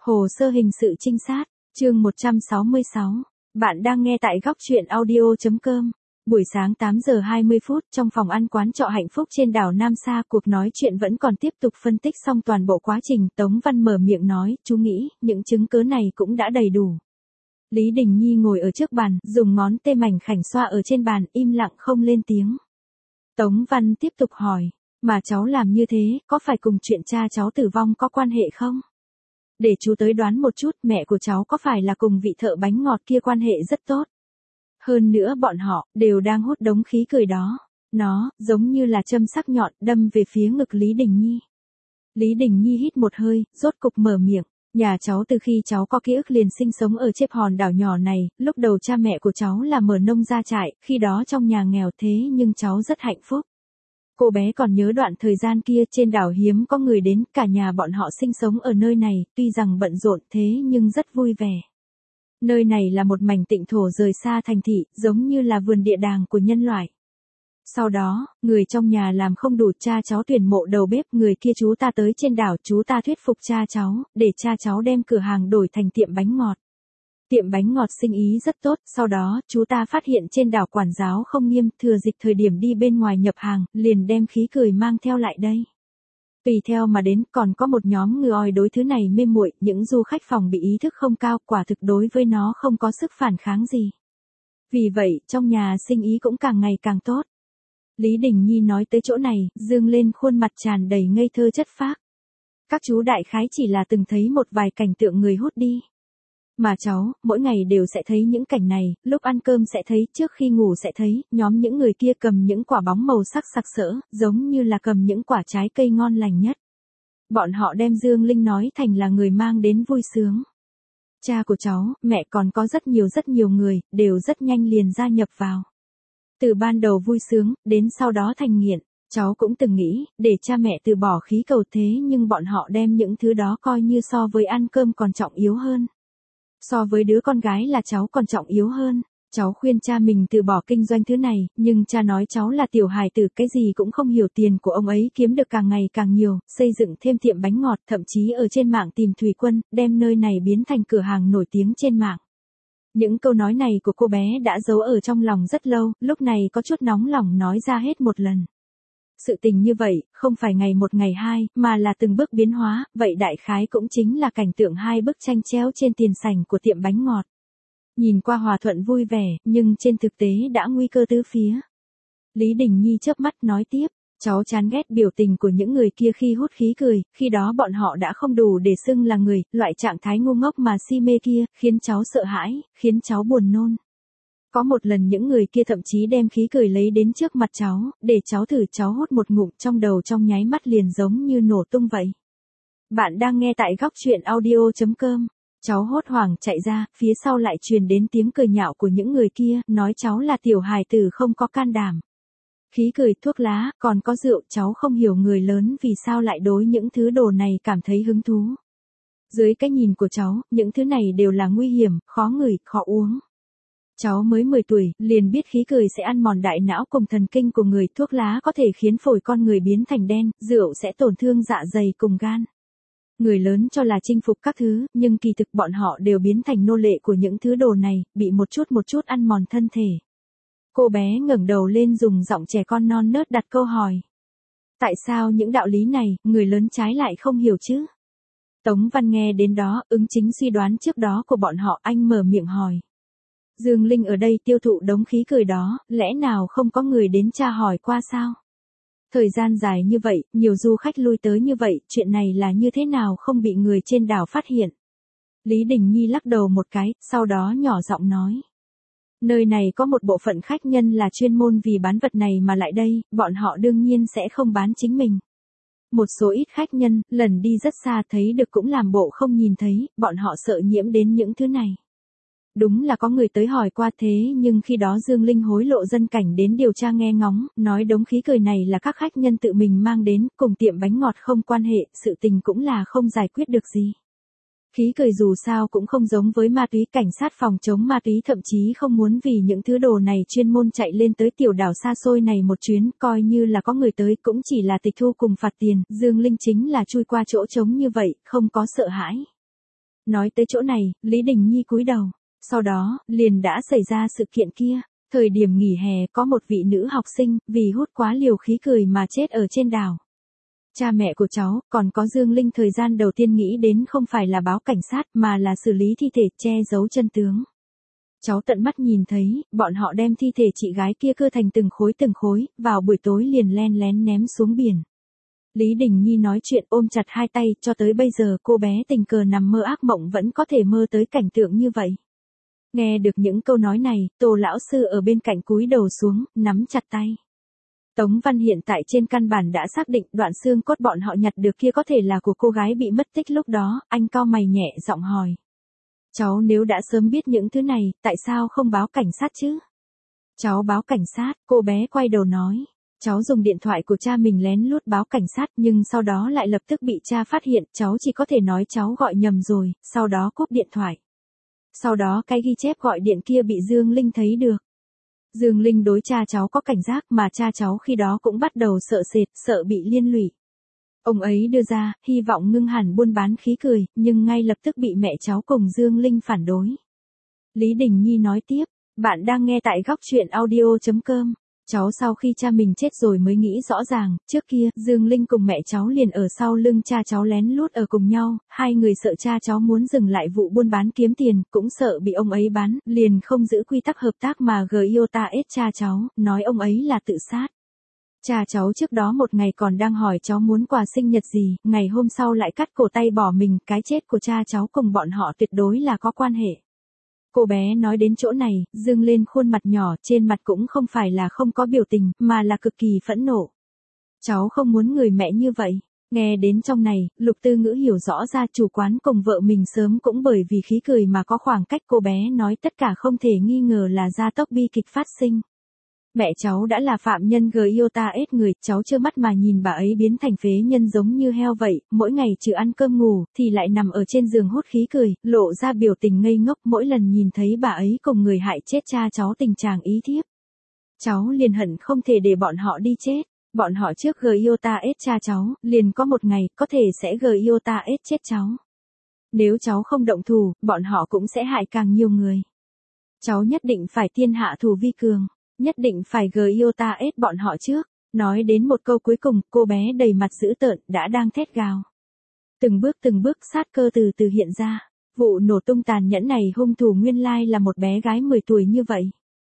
Hồ sơ hình sự trinh sát, chương 166. Bạn đang nghe tại góc truyện audio.com. Buổi sáng 8 giờ 20 phút trong phòng ăn quán trọ Hạnh Phúc trên đảo Nam Sa, cuộc nói chuyện vẫn còn tiếp tục. Phân tích xong toàn bộ quá trình, Tống Văn mở miệng nói, chú nghĩ, những chứng cứ này cũng đã đầy đủ. Lý Đình Nhi ngồi ở trước bàn, dùng ngón tay mảnh khảnh xoa ở trên bàn, im lặng không lên tiếng. Tống Văn tiếp tục hỏi, mà cháu làm như thế, có phải cùng chuyện cha cháu tử vong có quan hệ không? Để chú tới đoán một chút, mẹ của cháu có phải là cùng vị thợ bánh ngọt kia quan hệ rất tốt? Hơn nữa bọn họ, đều đang hút đống khí cười đó. Nó, giống như là châm sắc nhọn, đâm về phía ngực Lý Đình Nhi. Lý Đình Nhi hít một hơi, rốt cục mở miệng. Nhà cháu từ khi cháu có ký ức liền sinh sống ở trên hòn đảo nhỏ này, lúc đầu cha mẹ của cháu là mở nông gia trại, khi đó trong nhà nghèo thế nhưng cháu rất hạnh phúc. Cô bé còn nhớ đoạn thời gian kia trên đảo hiếm có người đến, cả nhà bọn họ sinh sống ở nơi này, tuy rằng bận rộn thế nhưng rất vui vẻ. Nơi này là một mảnh tịnh thổ rời xa thành thị, giống như là vườn địa đàng của nhân loại. Sau đó, người trong nhà làm không đủ, cha cháu tuyển mộ đầu bếp, người kia chú ta tới trên đảo, chú ta thuyết phục cha cháu, để cha cháu đem cửa hàng đổi thành tiệm bánh ngọt. Tiệm bánh ngọt sinh ý rất tốt, sau đó, chú ta phát hiện trên đảo quản giáo không nghiêm, thừa dịp thời điểm đi bên ngoài nhập hàng, liền đem khí cười mang theo lại đây. Tùy theo mà đến, còn có một nhóm người oi đối thứ này mê muội, những du khách phòng bị ý thức không cao, quả thực đối với nó không có sức phản kháng gì. Vì vậy, trong nhà sinh ý cũng càng ngày càng tốt. Lý Đình Nhi nói tới chỗ này, dương lên khuôn mặt tràn đầy ngây thơ chất phác. Các chú đại khái chỉ là từng thấy một vài cảnh tượng người hút đi. Mà cháu, mỗi ngày đều sẽ thấy những cảnh này, lúc ăn cơm sẽ thấy, trước khi ngủ sẽ thấy, nhóm những người kia cầm những quả bóng màu sắc sặc sỡ, giống như là cầm những quả trái cây ngon lành nhất. Bọn họ đem Dương Linh nói thành là người mang đến vui sướng. Cha của cháu, mẹ còn có rất nhiều người, đều rất nhanh liền gia nhập vào. Từ ban đầu vui sướng, đến sau đó thành nghiện. Cháu cũng từng nghĩ, để cha mẹ từ bỏ khí cầu thế nhưng bọn họ đem những thứ đó coi như so với ăn cơm còn trọng yếu hơn. So với đứa con gái là cháu còn trọng yếu hơn. Cháu khuyên cha mình từ bỏ kinh doanh thứ này, nhưng cha nói cháu là tiểu hài tử, cái gì cũng không hiểu, tiền của ông ấy kiếm được càng ngày càng nhiều, xây dựng thêm tiệm bánh ngọt, thậm chí ở trên mạng tìm thủy quân, đem nơi này biến thành cửa hàng nổi tiếng trên mạng. Những câu nói này của cô bé đã giấu ở trong lòng rất lâu, lúc này có chút nóng lòng nói ra hết một lần. Sự tình như vậy, không phải ngày một ngày hai, mà là từng bước biến hóa, vậy đại khái cũng chính là cảnh tượng hai bức tranh treo trên tiền sảnh của tiệm bánh ngọt. Nhìn qua hòa thuận vui vẻ, nhưng trên thực tế đã nguy cơ tứ phía. Lý Đình Nhi chớp mắt nói tiếp, cháu chán ghét biểu tình của những người kia khi hút khí cười, khi đó bọn họ đã không đủ để xưng là người, loại trạng thái ngu ngốc mà si mê kia, khiến cháu sợ hãi, khiến cháu buồn nôn. Có một lần những người kia thậm chí đem khí cười lấy đến trước mặt cháu, để cháu thử, cháu hút một ngụm trong đầu trong nháy mắt liền giống như nổ tung vậy. Bạn đang nghe tại góc truyện audio.com. Cháu hốt hoảng chạy ra, phía sau lại truyền đến tiếng cười nhạo của những người kia, nói cháu là tiểu hài tử không có can đảm. Khí cười, thuốc lá, còn có rượu, cháu không hiểu người lớn vì sao lại đối những thứ đồ này cảm thấy hứng thú. Dưới cái nhìn của cháu, những thứ này đều là nguy hiểm, khó ngửi, khó uống. Cháu mới 10 tuổi, liền biết khí cười sẽ ăn mòn đại não cùng thần kinh của người, thuốc lá có thể khiến phổi con người biến thành đen, rượu sẽ tổn thương dạ dày cùng gan. Người lớn cho là chinh phục các thứ, nhưng kỳ thực bọn họ đều biến thành nô lệ của những thứ đồ này, bị một chút ăn mòn thân thể. Cô bé ngẩng đầu lên dùng giọng trẻ con non nớt đặt câu hỏi. Tại sao những đạo lý này, người lớn trái lại không hiểu chứ? Tống Văn nghe đến đó, ứng chính suy đoán trước đó của bọn họ, anh mở miệng hỏi. Dương Linh ở đây tiêu thụ đống khí cười đó, lẽ nào không có người đến tra hỏi qua sao? Thời gian dài như vậy, nhiều du khách lui tới như vậy, chuyện này là như thế nào không bị người trên đảo phát hiện? Lý Đình Nhi lắc đầu một cái, sau đó nhỏ giọng nói. Nơi này có một bộ phận khách nhân là chuyên môn vì bán vật này mà lại đây, bọn họ đương nhiên sẽ không bán chính mình. Một số ít khách nhân, lần đi rất xa thấy được cũng làm bộ không nhìn thấy, bọn họ sợ nhiễm đến những thứ này. Đúng là có người tới hỏi qua thế nhưng khi đó Dương Linh hối lộ dân cảnh đến điều tra nghe ngóng, nói đống khí cười này là các khách nhân tự mình mang đến, cùng tiệm bánh ngọt không quan hệ, sự tình cũng là không giải quyết được gì. Khí cười dù sao cũng không giống với ma túy, cảnh sát phòng chống ma túy thậm chí không muốn vì những thứ đồ này chuyên môn chạy lên tới tiểu đảo xa xôi này một chuyến, coi như là có người tới cũng chỉ là tịch thu cùng phạt tiền, Dương Linh chính là chui qua chỗ trống như vậy, không có sợ hãi. Nói tới chỗ này, Lý Đình Nhi cúi đầu. Sau đó, liền đã xảy ra sự kiện kia. Thời điểm nghỉ hè có một vị nữ học sinh, vì hút quá liều khí cười mà chết ở trên đảo. Cha mẹ của cháu, còn có Dương Linh thời gian đầu tiên nghĩ đến không phải là báo cảnh sát mà là xử lý thi thể che giấu chân tướng. Cháu tận mắt nhìn thấy, bọn họ đem thi thể chị gái kia cưa thành từng khối, vào buổi tối liền len lén ném xuống biển. Lý Đình Nhi nói chuyện ôm chặt hai tay, cho tới bây giờ cô bé tình cờ nằm mơ ác mộng vẫn có thể mơ tới cảnh tượng như vậy. Nghe được những câu nói này, Tô lão sư ở bên cạnh cúi đầu xuống, nắm chặt tay. Tống Văn hiện tại trên căn bản đã xác định đoạn xương cốt bọn họ nhặt được kia có thể là của cô gái bị mất tích lúc đó, anh cau mày nhẹ giọng hỏi. Cháu nếu đã sớm biết những thứ này, tại sao không báo cảnh sát chứ? Cháu báo cảnh sát, cô bé quay đầu nói. Cháu dùng điện thoại của cha mình lén lút báo cảnh sát nhưng sau đó lại lập tức bị cha phát hiện, cháu chỉ có thể nói cháu gọi nhầm rồi, sau đó cúp điện thoại. Sau đó cái ghi chép gọi điện kia bị Dương Linh thấy được. Dương Linh đối cha cháu có cảnh giác mà cha cháu khi đó cũng bắt đầu sợ sệt, sợ bị liên lụy. Ông ấy đưa ra, hy vọng ngưng hẳn buôn bán khí cười, nhưng ngay lập tức bị mẹ cháu cùng Dương Linh phản đối. Lý Đình Nhi nói tiếp, bạn đang nghe tại góc truyện audio.com. Cháu sau khi cha mình chết rồi mới nghĩ rõ ràng, trước kia, Dương Linh cùng mẹ cháu liền ở sau lưng cha cháu lén lút ở cùng nhau, hai người sợ cha cháu muốn dừng lại vụ buôn bán kiếm tiền, cũng sợ bị ông ấy bán, liền không giữ quy tắc hợp tác mà Giota ép cha cháu, nói ông ấy là tự sát. Cha cháu trước đó một ngày còn đang hỏi cháu muốn quà sinh nhật gì, ngày hôm sau lại cắt cổ tay bỏ mình, cái chết của cha cháu cùng bọn họ tuyệt đối là có quan hệ. Cô bé nói đến chỗ này, dương lên khuôn mặt nhỏ, trên mặt cũng không phải là không có biểu tình, mà là cực kỳ phẫn nộ. Cháu không muốn người mẹ như vậy. Nghe đến trong này, Lục Tư Ngữ hiểu rõ ra chủ quán cùng vợ mình sớm cũng bởi vì khí cười mà có khoảng cách, cô bé nói tất cả không thể nghi ngờ là gia tốc bi kịch phát sinh. Mẹ cháu đã là phạm nhân Giota ết người, cháu trơ mắt mà nhìn bà ấy biến thành phế nhân giống như heo vậy, mỗi ngày trừ ăn cơm ngủ, thì lại nằm ở trên giường hút khí cười, lộ ra biểu tình ngây ngốc mỗi lần nhìn thấy bà ấy cùng người hại chết cha cháu tình trạng ý thiếp. Cháu liền hận không thể để bọn họ đi chết, bọn họ trước Giota ết cha cháu, liền có một ngày, có thể sẽ Giota ết chết cháu. Nếu cháu không động thủ, bọn họ cũng sẽ hại càng nhiều người. Cháu nhất định phải thiên hạ thù vi cường. Nhất định phải Giota ết bọn họ trước. Nói đến một câu cuối cùng, cô bé đầy mặt dữ tợn, đã đang thét gào. Từng bước sát cơ từ từ hiện ra. Vụ nổ tung tàn nhẫn này hung thủ nguyên lai là một bé gái 10 tuổi như vậy.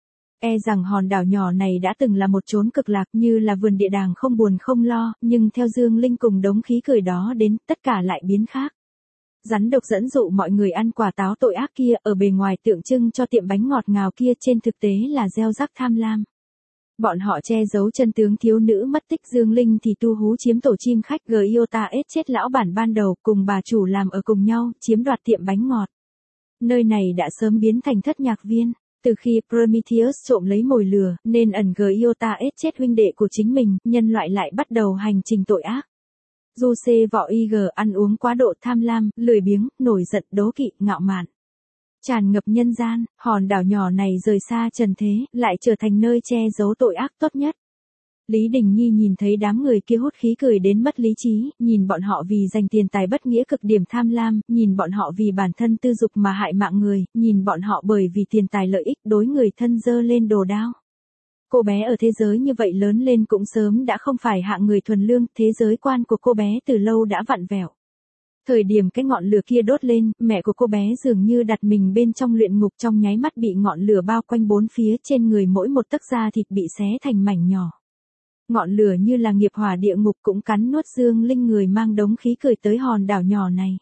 E rằng hòn đảo nhỏ này đã từng là một chốn cực lạc như là vườn địa đàng không buồn không lo, nhưng theo Dương Linh cùng đống khí cười đó đến, tất cả lại biến khác. Rắn độc dẫn dụ mọi người ăn quả táo tội ác kia, ở bề ngoài tượng trưng cho tiệm bánh ngọt ngào kia, trên thực tế là gieo rắc tham lam. Bọn họ che giấu chân tướng thiếu nữ mất tích, Dương Linh thì tu hú chiếm tổ chim khách, Giota ết chết lão bản ban đầu cùng bà chủ làm ở cùng nhau, chiếm đoạt tiệm bánh ngọt. Nơi này đã sớm biến thành thất nhạc viên. Từ khi Prometheus trộm lấy mồi lửa, nên ẩn Giota ết chết huynh đệ của chính mình, nhân loại lại bắt đầu hành trình tội ác. Giuse vọ IG ăn uống quá độ, tham lam, lười biếng, nổi giận, đố kỵ, ngạo mạn. Tràn ngập nhân gian, hòn đảo nhỏ này rời xa trần thế, lại trở thành nơi che giấu tội ác tốt nhất. Lý Đình Nhi nhìn thấy đám người kia hút khí cười đến mất lý trí, nhìn bọn họ vì giành tiền tài bất nghĩa cực điểm tham lam, nhìn bọn họ vì bản thân tư dục mà hại mạng người, nhìn bọn họ bởi vì tiền tài lợi ích đối người thân giơ lên đồ đao. Cô bé ở thế giới như vậy lớn lên cũng sớm đã không phải hạng người thuần lương, thế giới quan của cô bé từ lâu đã vặn vẹo. Thời điểm cái ngọn lửa kia đốt lên, mẹ của cô bé dường như đặt mình bên trong luyện ngục, trong nháy mắt bị ngọn lửa bao quanh bốn phía, trên người mỗi một tấc da thịt bị xé thành mảnh nhỏ. Ngọn lửa như là nghiệp hỏa địa ngục cũng cắn nuốt Dương Linh, người mang đống khí cười tới hòn đảo nhỏ này.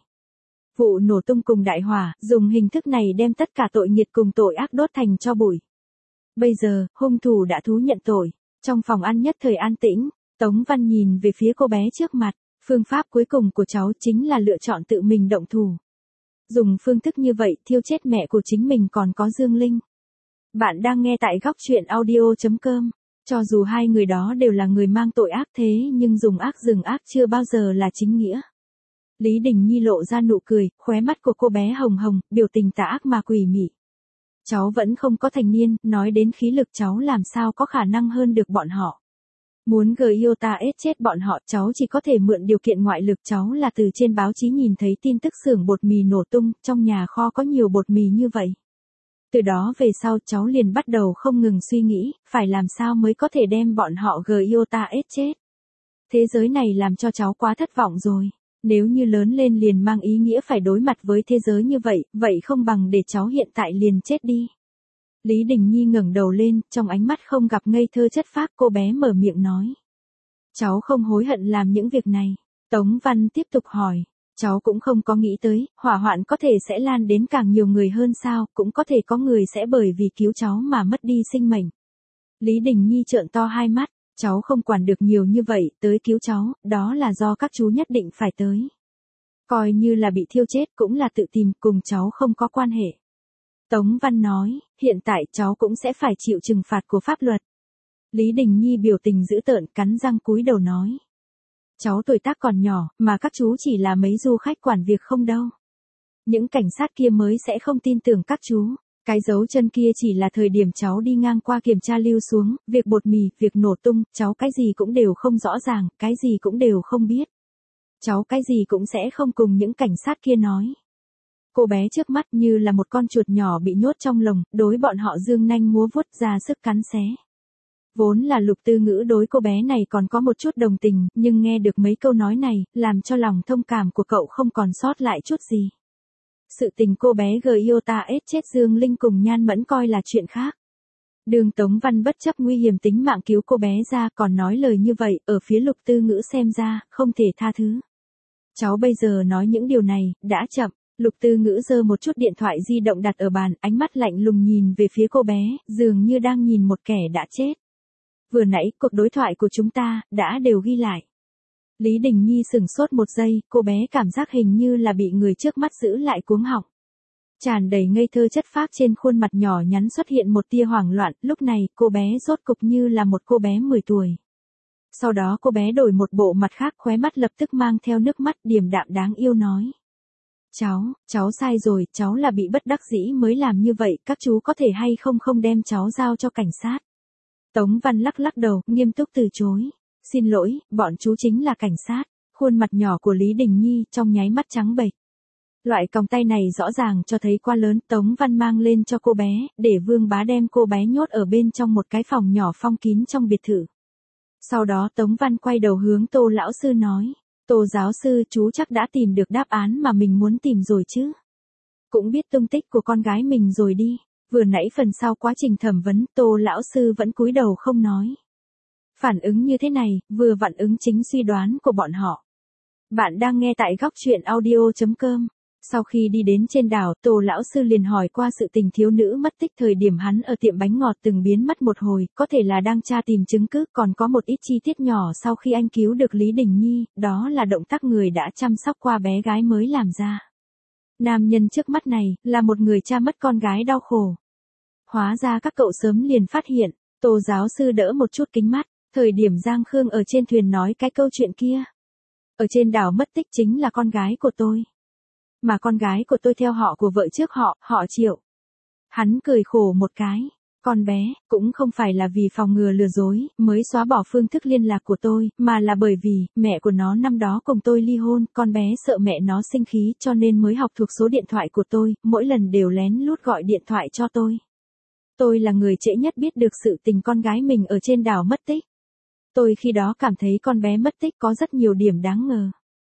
Vụ nổ tung cùng đại hỏa, dùng hình thức này đem tất cả tội nghiệt cùng tội ác đốt thành tro bụi. Bây giờ, hung thủ đã thú nhận tội. Trong phòng ăn nhất thời an tĩnh, Tống Văn nhìn về phía cô bé trước mặt. Phương pháp cuối cùng của cháu chính là lựa chọn tự mình động thủ. Dùng phương thức như vậy thiêu chết mẹ của chính mình còn có Dương Linh. Bạn đang nghe tại góc truyện audio.com. Cho dù hai người đó đều là người mang tội ác thế nhưng dùng ác dừng ác chưa bao giờ là chính nghĩa. Lý Đình Nhi lộ ra nụ cười, khóe mắt của cô bé hồng hồng, biểu tình tà ác mà quỷ mị. Cháu vẫn không có thành niên, nói đến khí lực cháu làm sao có khả năng hơn được bọn họ. Muốn Gyota chết bọn họ, cháu chỉ có thể mượn điều kiện ngoại lực. Cháu là từ trên báo chí nhìn thấy tin tức xưởng bột mì nổ tung, trong nhà kho có nhiều bột mì như vậy. Từ đó về sau cháu liền bắt đầu không ngừng suy nghĩ, phải làm sao mới có thể đem bọn họ Gyota chết. Thế giới này làm cho cháu quá thất vọng rồi. Nếu như lớn lên liền mang ý nghĩa phải đối mặt với thế giới như vậy, vậy không bằng để cháu hiện tại liền chết đi. Lý Đình Nhi ngẩng đầu lên, trong ánh mắt không gặp ngây thơ chất phác, cô bé mở miệng nói. Cháu không hối hận làm những việc này. Tống Văn tiếp tục hỏi. Cháu cũng không có nghĩ tới, hỏa hoạn có thể sẽ lan đến càng nhiều người hơn sao, cũng có thể có người sẽ bởi vì cứu cháu mà mất đi sinh mệnh. Lý Đình Nhi trợn to hai mắt, cháu không quản được nhiều như vậy, tới cứu cháu, đó là do các chú nhất định phải tới. Coi như là bị thiêu chết cũng là tự tìm, cùng cháu không có quan hệ. Tống Văn nói, hiện tại cháu cũng sẽ phải chịu trừng phạt của pháp luật. Lý Đình Nhi biểu tình dữ tợn, cắn răng cúi đầu nói. Cháu tuổi tác còn nhỏ, mà các chú chỉ là mấy du khách quản việc không đâu. Những cảnh sát kia mới sẽ không tin tưởng các chú. Cái dấu chân kia chỉ là thời điểm cháu đi ngang qua kiểm tra lưu xuống, việc bột mì, việc nổ tung, cháu cái gì cũng đều không rõ ràng, cái gì cũng đều không biết. Cháu cái gì cũng sẽ không cùng những cảnh sát kia nói. Cô bé trước mắt như là một con chuột nhỏ bị nhốt trong lồng, đối bọn họ dương nanh múa vuốt ra sức cắn xé. Vốn là Lục Tư Ngữ đối cô bé này còn có một chút đồng tình, nhưng nghe được mấy câu nói này, làm cho lòng thông cảm của cậu không còn sót lại chút gì. Sự tình cô bé Gyota chết Dương Linh cùng Nhan Mẫn coi là chuyện khác. Đường Tống Văn bất chấp nguy hiểm tính mạng cứu cô bé ra, còn nói lời như vậy, ở phía Lục Tư Ngữ xem ra, không thể tha thứ. Cháu bây giờ nói những điều này, đã chậm. Lục Tư Ngữ giơ một chút điện thoại di động đặt ở bàn, ánh mắt lạnh lùng nhìn về phía cô bé, dường như đang nhìn một kẻ đã chết. Vừa nãy, cuộc đối thoại của chúng ta, đã đều ghi lại. Lý Đình Nhi sửng sốt một giây, cô bé cảm giác hình như là bị người trước mắt giữ lại cuống họng. Tràn đầy ngây thơ chất phác trên khuôn mặt nhỏ nhắn xuất hiện một tia hoảng loạn, lúc này, cô bé rốt cục như là một cô bé 10 tuổi. Sau đó cô bé đổi một bộ mặt khác, khóe mắt lập tức mang theo nước mắt, điềm đạm đáng yêu nói. Cháu sai rồi, cháu là bị bất đắc dĩ mới làm như vậy, các chú có thể hay không đem cháu giao cho cảnh sát. Tống Văn lắc lắc đầu, nghiêm túc từ chối. Xin lỗi, bọn chú chính là cảnh sát. Khuôn mặt nhỏ của Lý Đình Nhi trong nháy mắt trắng bệch. Loại còng tay này rõ ràng cho thấy quá lớn. Tống Văn mang lên cho cô bé, để Vương Bá đem cô bé nhốt ở bên trong một cái phòng nhỏ phong kín trong biệt thự. Sau đó Tống Văn quay đầu hướng Tô lão sư nói. Tô giáo sư, chú chắc đã tìm được đáp án mà mình muốn tìm rồi chứ. Cũng biết tung tích của con gái mình rồi đi. Vừa nãy phần sau quá trình thẩm vấn, Tô lão sư vẫn cúi đầu không nói. Phản ứng như thế này, vừa vặn ứng chính suy đoán của bọn họ. Bạn đang nghe tại góc truyện audio.com. Sau khi đi đến trên đảo, Tô lão sư liền hỏi qua sự tình thiếu nữ mất tích thời điểm hắn ở tiệm bánh ngọt từng biến mất một hồi, có thể là đang tra tìm chứng cứ, còn có một ít chi tiết nhỏ sau khi anh cứu được Lý Đình Nhi, đó là động tác người đã chăm sóc qua bé gái mới làm ra. Nam nhân trước mắt này, là một người cha mất con gái đau khổ. Hóa ra các cậu sớm liền phát hiện, Tô giáo sư đỡ một chút kính mắt, thời điểm Giang Khương ở trên thuyền nói cái câu chuyện kia. Ở trên đảo mất tích chính là con gái của tôi. Mà con gái của tôi theo họ của vợ trước họ Triệu. Hắn cười khổ một cái, con bé, cũng không phải là vì phòng ngừa lừa dối, mới xóa bỏ phương thức liên lạc của tôi, mà là bởi vì, mẹ của nó năm đó cùng tôi ly hôn, con bé sợ mẹ nó sinh khí cho nên mới học thuộc số điện thoại của tôi, mỗi lần đều lén lút gọi điện thoại cho tôi. Tôi là người trễ nhất biết được sự tình con gái mình ở trên đảo mất tích. Tôi khi đó cảm thấy con bé mất tích có rất nhiều điểm đáng ngờ.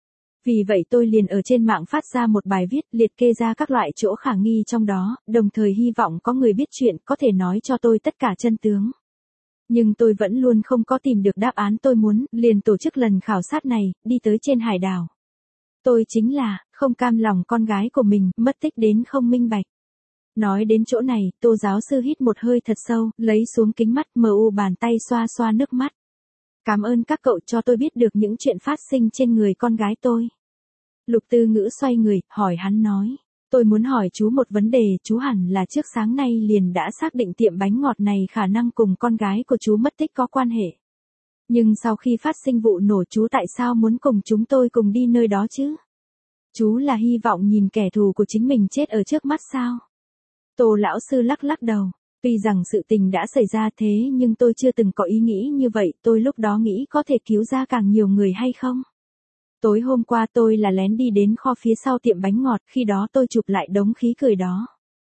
Vì vậy tôi liền ở trên mạng phát ra một bài viết liệt kê ra các loại chỗ khả nghi trong đó, đồng thời hy vọng có người biết chuyện có thể nói cho tôi tất cả chân tướng. Nhưng tôi vẫn luôn không có tìm được đáp án tôi muốn, liền tổ chức lần khảo sát này, đi tới trên hải đảo. Tôi chính là, không cam lòng con gái của mình, mất tích đến không minh bạch. Nói đến chỗ này, Tô giáo sư hít một hơi thật sâu, lấy xuống kính mắt mờ u bàn tay xoa xoa nước mắt. Cảm ơn các cậu cho tôi biết được những chuyện phát sinh trên người con gái tôi. Lục Tư Ngữ xoay người, hỏi hắn nói. Tôi muốn hỏi chú một vấn đề, chú hẳn là trước sáng nay liền đã xác định tiệm bánh ngọt này khả năng cùng con gái của chú mất tích có quan hệ. Nhưng sau khi phát sinh vụ nổ chú tại sao muốn cùng chúng tôi cùng đi nơi đó chứ? Chú là hy vọng nhìn kẻ thù của chính mình chết ở trước mắt sao? Tô lão sư lắc lắc đầu. Tuy rằng sự tình đã xảy ra thế nhưng tôi chưa từng có ý nghĩ như vậy, tôi lúc đó nghĩ có thể cứu ra càng nhiều người hay không. Tối hôm qua tôi là lén đi đến kho phía sau tiệm bánh ngọt, khi đó tôi chụp lại đống khí cười đó.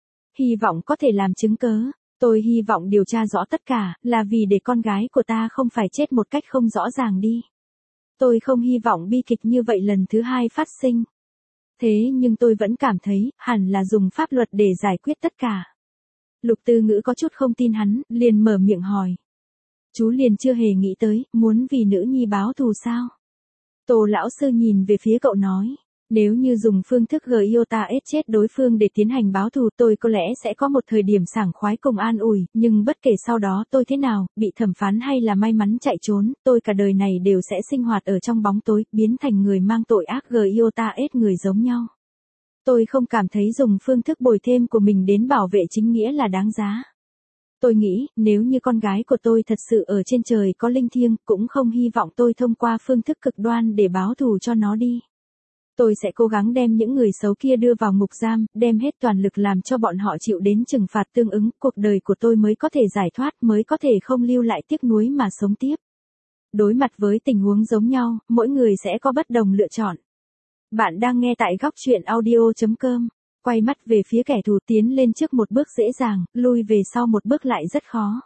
Hy vọng có thể làm chứng cớ, tôi hy vọng điều tra rõ tất cả, là vì để con gái của ta không phải chết một cách không rõ ràng đi. Tôi không hy vọng bi kịch như vậy lần thứ hai phát sinh. Thế nhưng tôi vẫn cảm thấy, hẳn là dùng pháp luật để giải quyết tất cả. Lục Tư Ngữ có chút không tin hắn, liền mở miệng hỏi. Chú liền chưa hề nghĩ tới, muốn vì nữ nhi báo thù sao? Tô lão sư nhìn về phía cậu nói. Nếu như dùng phương thức Giota chết đối phương để tiến hành báo thù, tôi có lẽ sẽ có một thời điểm sảng khoái cùng an ủi, nhưng bất kể sau đó tôi thế nào, bị thẩm phán hay là may mắn chạy trốn, tôi cả đời này đều sẽ sinh hoạt ở trong bóng tối, biến thành người mang tội ác Giota người giống nhau. Tôi không cảm thấy dùng phương thức bồi thêm của mình đến bảo vệ chính nghĩa là đáng giá. Tôi nghĩ, nếu như con gái của tôi thật sự ở trên trời có linh thiêng, cũng không hy vọng tôi thông qua phương thức cực đoan để báo thù cho nó đi. Tôi sẽ cố gắng đem những người xấu kia đưa vào ngục giam, đem hết toàn lực làm cho bọn họ chịu đến trừng phạt tương ứng, cuộc đời của tôi mới có thể giải thoát, mới có thể không lưu lại tiếc nuối mà sống tiếp. Đối mặt với tình huống giống nhau, mỗi người sẽ có bất đồng lựa chọn. Bạn đang nghe tại góc truyện audio.com. Quay mắt về phía kẻ thù, tiến lên trước một bước dễ dàng, lui về sau một bước lại rất khó.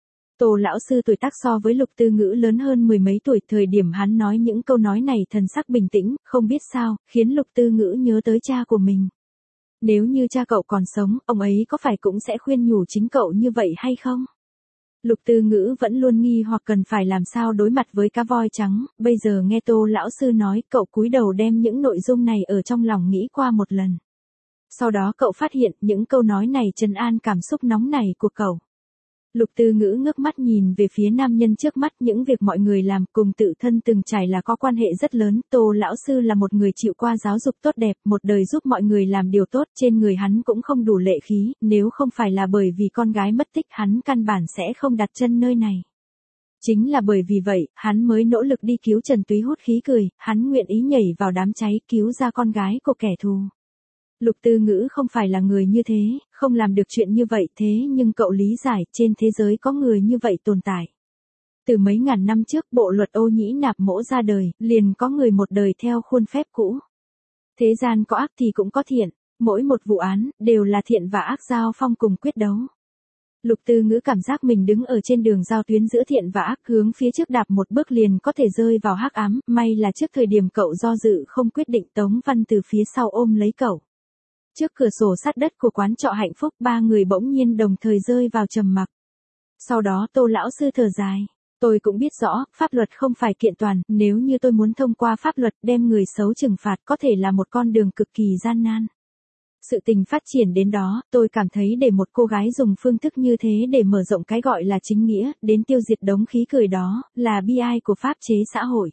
Tô lão sư tuổi tác so với Lục Tư Ngữ lớn hơn mười mấy tuổi, thời điểm hắn nói những câu nói này thần sắc bình tĩnh, không biết sao, khiến Lục Tư Ngữ nhớ tới cha của mình. Nếu như cha cậu còn sống, ông ấy có phải cũng sẽ khuyên nhủ chính cậu như vậy hay không? Lục Tư Ngữ vẫn luôn nghi hoặc cần phải làm sao đối mặt với cá voi trắng, bây giờ nghe Tô lão sư nói, cậu cúi đầu đem những nội dung này ở trong lòng nghĩ qua một lần. Sau đó cậu phát hiện những câu nói này trấn an cảm xúc nóng nảy của cậu. Lục Tư Ngữ ngước mắt nhìn về phía nam nhân trước mắt, những việc mọi người làm cùng tự thân từng trải là có quan hệ rất lớn. Tô lão sư là một người chịu qua giáo dục tốt đẹp, một đời giúp mọi người làm điều tốt, trên người hắn cũng không đủ lệ khí, nếu không phải là bởi vì con gái mất tích hắn căn bản sẽ không đặt chân nơi này. Chính là bởi vì vậy, hắn mới nỗ lực đi cứu Trần Túy hút khí cười, hắn nguyện ý nhảy vào đám cháy cứu ra con gái của kẻ thù. Lục Tư Ngữ không phải là người như thế, không làm được chuyện như vậy, thế nhưng cậu lý giải trên thế giới có người như vậy tồn tại. Từ mấy ngàn năm trước bộ luật ô nhĩ nạp mỗ ra đời, liền có người một đời theo khuôn phép cũ. Thế gian có ác thì cũng có thiện, mỗi một vụ án đều là thiện và ác giao phong cùng quyết đấu. Lục Tư Ngữ cảm giác mình đứng ở trên đường giao tuyến giữa thiện và ác, hướng phía trước đạp một bước liền có thể rơi vào hắc ám, may là trước thời điểm cậu do dự không quyết định, Tống Văn từ phía sau ôm lấy cậu. Trước cửa sổ sát đất của quán trọ Hạnh Phúc, ba người bỗng nhiên đồng thời rơi vào trầm mặc. Sau đó Tô lão sư thở dài. Tôi cũng biết rõ, pháp luật không phải kiện toàn, nếu như tôi muốn thông qua pháp luật đem người xấu trừng phạt có thể là một con đường cực kỳ gian nan. Sự tình phát triển đến đó, tôi cảm thấy để một cô gái dùng phương thức như thế để mở rộng cái gọi là chính nghĩa, đến tiêu diệt đống khí cười đó, là bi ai của pháp chế xã hội.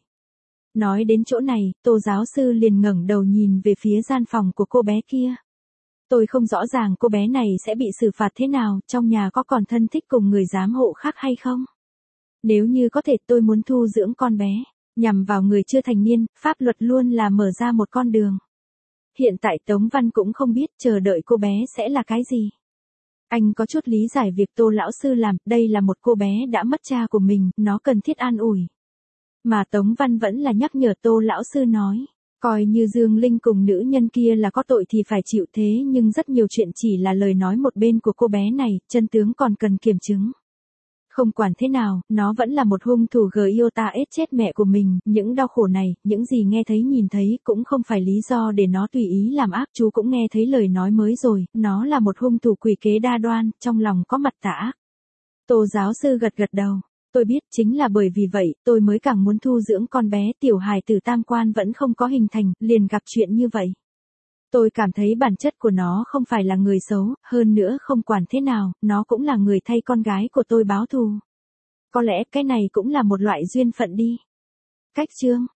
Nói đến chỗ này, Tô giáo sư liền ngẩng đầu nhìn về phía gian phòng của cô bé kia. Tôi không rõ ràng cô bé này sẽ bị xử phạt thế nào, trong nhà có còn thân thích cùng người giám hộ khác hay không? Nếu như có thể tôi muốn thu dưỡng con bé, nhằm vào người chưa thành niên, pháp luật luôn là mở ra một con đường. Hiện tại Tống Văn cũng không biết chờ đợi cô bé sẽ là cái gì. Anh có chút lý giải việc Tô lão sư làm, đây là một cô bé đã mất cha của mình, nó cần thiết an ủi. Mà Tống Văn vẫn là nhắc nhở Tô lão sư nói. Coi như Dương Linh cùng nữ nhân kia là có tội thì phải chịu, thế nhưng rất nhiều chuyện chỉ là lời nói một bên của cô bé này, chân tướng còn cần kiểm chứng. Không quản thế nào, nó vẫn là một hung thủ Giota chết mẹ của mình, những đau khổ này, những gì nghe thấy nhìn thấy cũng không phải lý do để nó tùy ý làm ác. Chú cũng nghe thấy lời nói mới rồi, nó là một hung thủ quỷ kế đa đoan, trong lòng có mặt tà ác. Tô giáo sư gật gật đầu. Tôi biết, chính là bởi vì vậy, tôi mới càng muốn thu dưỡng con bé. Tiểu hài tử tam quan vẫn không có hình thành, liền gặp chuyện như vậy. Tôi cảm thấy bản chất của nó không phải là người xấu, hơn nữa không quản thế nào, nó cũng là người thay con gái của tôi báo thù. Có lẽ cái này cũng là một loại duyên phận đi. Cách chương